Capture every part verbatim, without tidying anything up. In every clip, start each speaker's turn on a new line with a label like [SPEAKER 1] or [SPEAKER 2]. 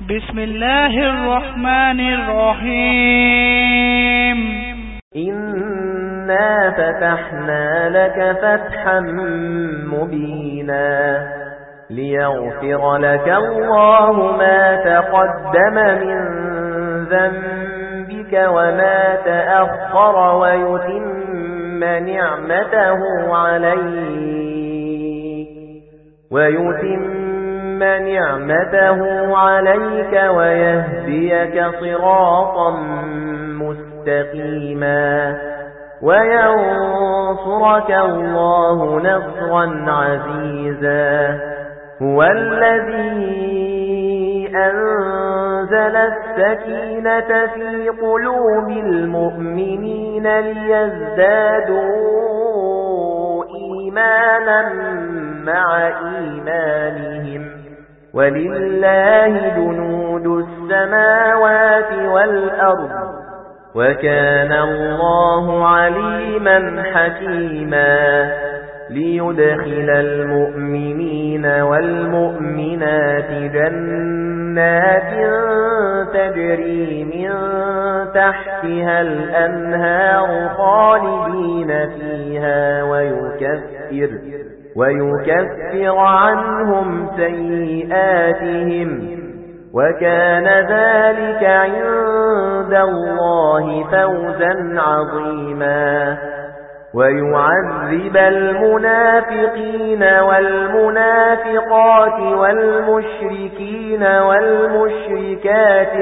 [SPEAKER 1] بسم الله الرحمن الرحيم
[SPEAKER 2] إنا فتحنا لك فتحا مبينا ليغفر لك الله ما تقدم من ذنبك وما تأخر ويتم نعمته عليك ويتم نعمته عليك ويهديك صراطا مستقيما وينصرك الله نصرا عزيزا هو الذي أنزل السكينة في قلوب المؤمنين ليزدادوا إيمانا مع إيمانهم ولله جنود السماوات والأرض وكان الله عليما حكيما ليدخل المؤمنين والمؤمنات جنات تجري من تحتها الأنهار خالدين فيها ويكفر ويكفر عنهم سيئاتهم وكان ذلك عند الله فوزا عظيما ويعذب المنافقين والمنافقات والمشركين والمشركات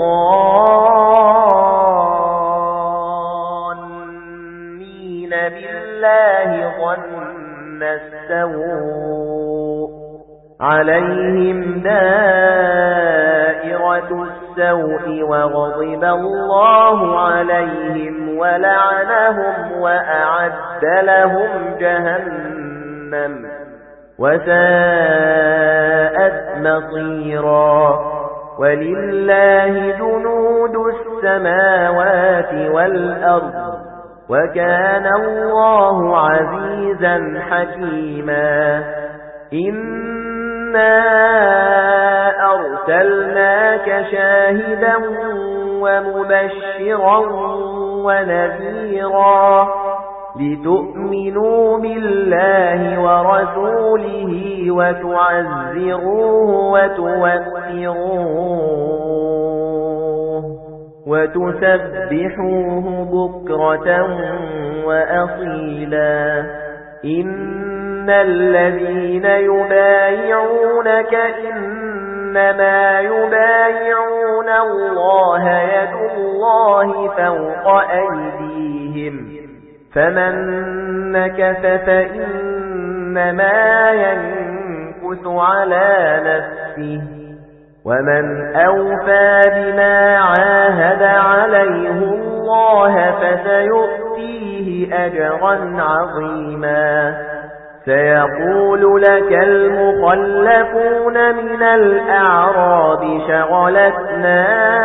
[SPEAKER 2] الظانين بالله ظن السوء عليهم دائرة السوء وغضب الله عليهم ولعنهم وأعد لهم جهنم وساءت مصيرا ولله جنود السماوات والأرض وكان الله عزيزا حكيما إنا أرسلناك شاهدا ومبشرا ونذيرا لتؤمنوا بالله ورسوله وتعزروه وتوقروه وتسبحوه بكرة وأصيلا إن الذين يبايعونك إنما يبايعون الله يد الله فوق أيديهم فمن نكث فإنما ينكث على نفسه ومن أوفى بما عاهد عليه الله فسيؤتيه أجرا عظيما سيقول لك المخلفون من الأعراب شغلتنا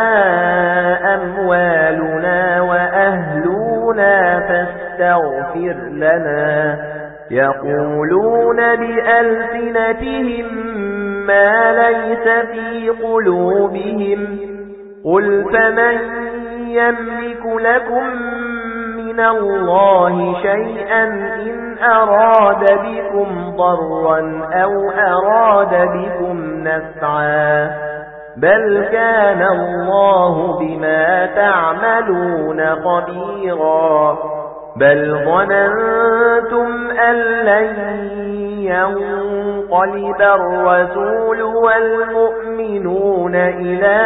[SPEAKER 2] أموالنا وأهلنا فاستغفر لنا يقولون بألسنتهم ما ليس في قلوبهم قل فمن يملك لكم من الله شيئا إن أراد بكم ضرا أو أراد بكم نفعا بل كان الله بما تعملون خبيرا بل ظننتم أن لن ينقلب الرسول والمؤمنون إلى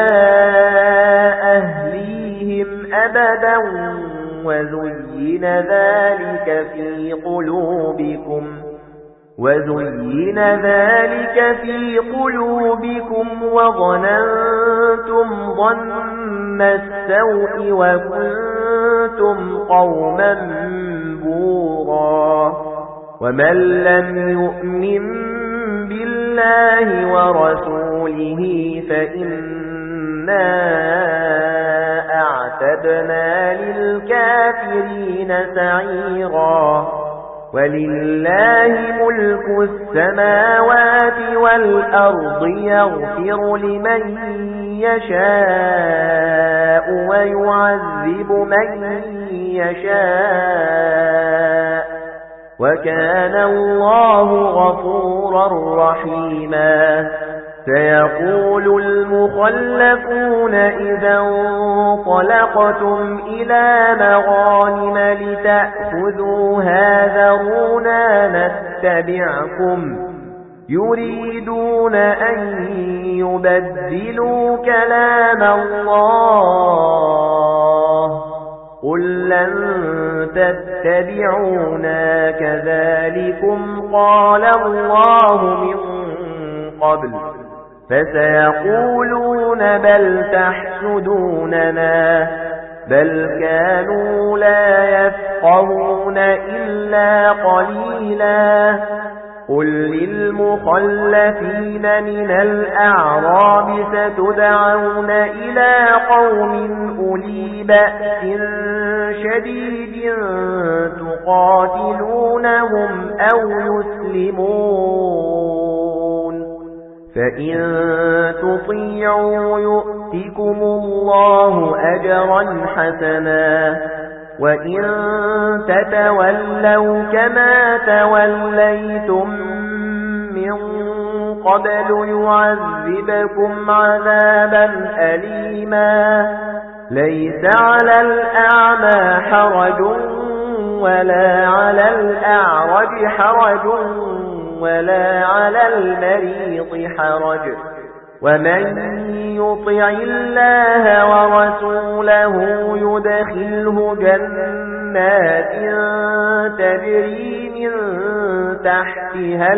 [SPEAKER 2] أهليهم أبدا وزين ذلك في قلوبكم وزين ذلك في قلوبكم وظننتم ظن السوء وكنتم قوما بورا ومن لم يؤمن بالله ورسوله فإنا أعتدنا للكافرين سعيرا ولله ملك السماوات والأرض يغفر لمن يشاء ويعذب من يشاء وكان الله غفورا رحيما سيقول المخلفون إذا انطلقتم إلى مغانم لتأخذوها ذرونا نتبعكم يريدون أن يبدلوا كلام الله قل لن تتبعونا كذلكم قال الله من قبل فسيقولون بل تحسدوننا بل كانوا لا يفقهون إلا قليلا قل للمخلفين من الأعراب ستدعون إلى قوم أولي بأس شديد تقاتلونهم أو يسلمون فإن تطيعوا يؤتكم الله أجرا حسنا وإن تتولوا كما توليتم من قبل يعذبكم عذابا أليما ليس على الأعمى حرج ولا على الأعرج حرج ولا على المريض حرج ومن يطع الله ورسوله يدخله جنات تجري من تحتها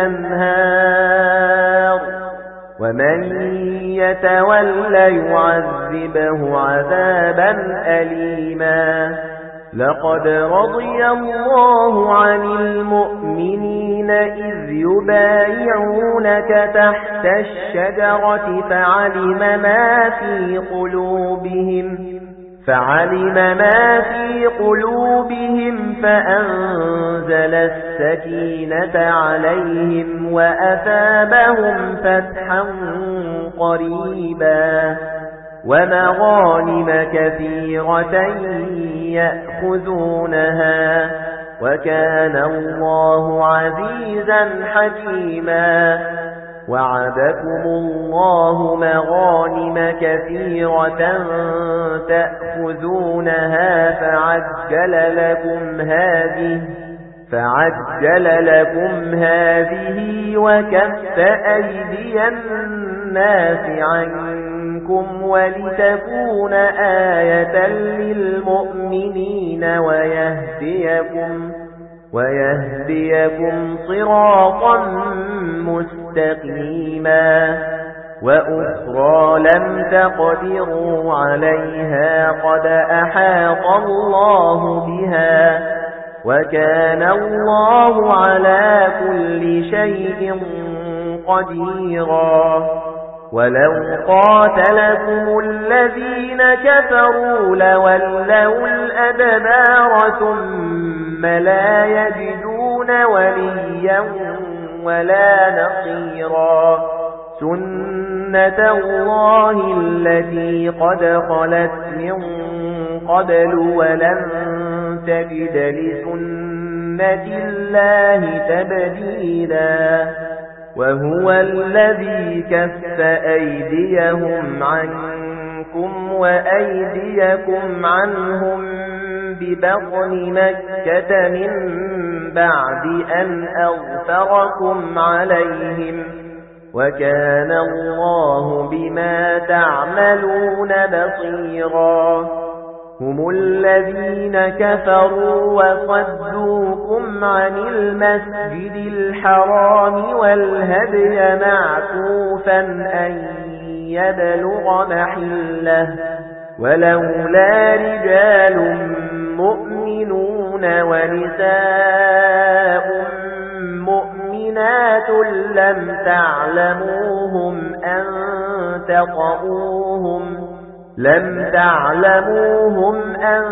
[SPEAKER 2] الأنهار ومن يتول يعذبه عذابا أليما لقد رضي الله عن المؤمنين إذ يبايعونك تحت الشجرة فعلم ما في قلوبهم فعلم ما في قلوبهم فأنزل السكينة عليهم وأثابهم فتحا قريبا ومغانم كثيرة يأخذونها وكان الله عزيزا حكيما وعدكم الله مغانم كثيرة تأخذونها فعجل لكم هذه فعجل لكم هذه وكف أيدي الناس عنكم ولتكون آية للمؤمنين ويهديكم ويهديكم صراطا مستقيما وأخرى لم تقدروا عليها قد أحاط الله بها وكان الله على كل شيء قديرا ولو قاتلكم الذين كفروا لولوا الأدبار ثم لا يجدون وليا ولا نصيرا سنة الله التي قد خلت من قبل ولن تجد لسنة الله تبديلا وهو الذي كف أيديهم عنكم وأيديكم عنهم ببطن مكة من بعد أن أغفركم عليهم وكان الله بما تعملون بصيرا هم الذين كفروا وصدوكم عن المسجد الحرام والهدي معكوفا أن يبلغ محله ولولا رجال مؤمنون ونساء مؤمنات لم تعلموهم أن تطؤوهم لم تعلموهم أن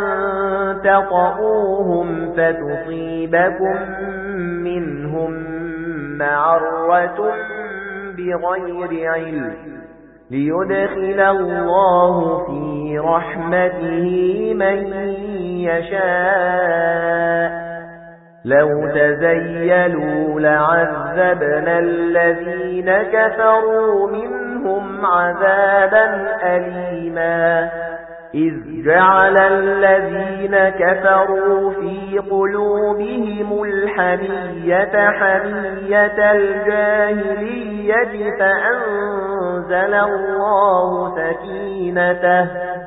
[SPEAKER 2] تطؤوهم فتصيبكم منهم معرة بغير علم ليدخل الله في رحمته من يشاء لو تزيلوا لعذبنا الذين كفروا منهم عذابا أليما إذ جعل الذين كفروا في قلوبهم الحمية حمية الجاهلية فأنزل الله سكينته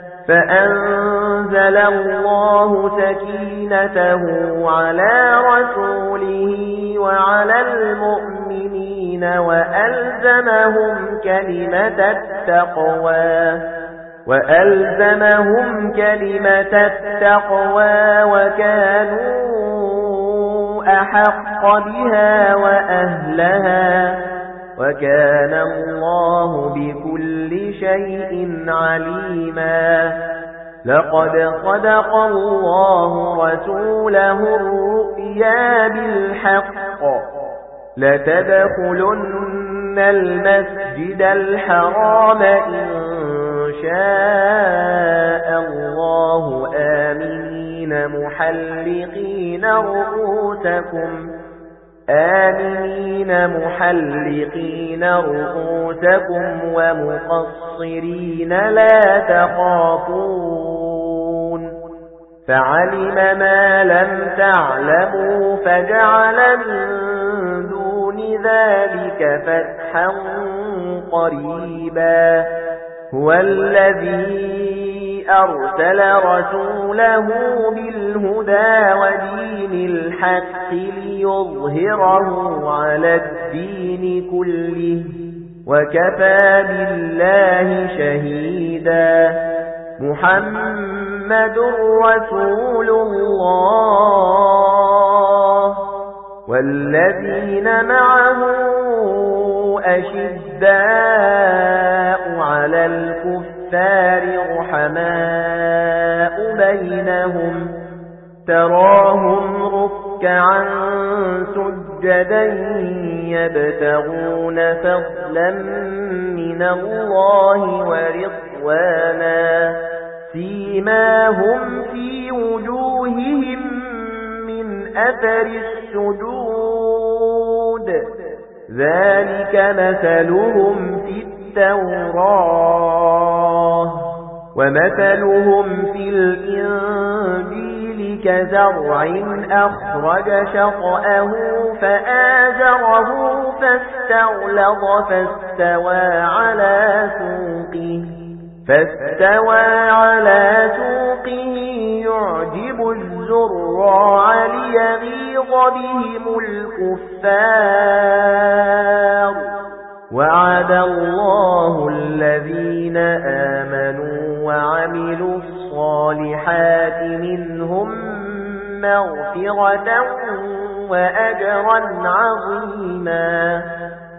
[SPEAKER 2] فأنزل الله سكينته على رسوله وعلى المؤمنين وألزمهم كلمة التقوى وألزمهم كلمة التقوى وكانوا أحق بها وأهلها وكان الله بكل شيء عليما لقد صدق الله رسوله الرؤيا بالحق لتدخلن المسجد الحرام إن شاء الله آمنين محلقين رؤوسكم آمنين محلقين رؤوسكم ومقصرين لا تخافون فعلم ما لم تعلموا فجعل من دون ذلك فتحا قريبا هو الذي أرسل رسوله بالهدى ودين الحق ليظهره على الدين كله وكفى بالله شهيدا محمد رسول الله والذين معه أشداء على الكفار رحماء بينهم تراهم ركعا سجدا يبتغون فضلا من الله ورضوانا سيماهم في وجوههم من أثر السجود ذلك مثلهم في التوراة ومثلهم في الإنجيل كزرع أخرج شطأه فآزره فاستغلظ فاستوى على سوقه فاستوى على سوقه يعجب الزراع ليغيظ بهم الكفار وعد الله الذين آمنوا وعملوا الصالحات منهم مغفرة وأجرا عظيما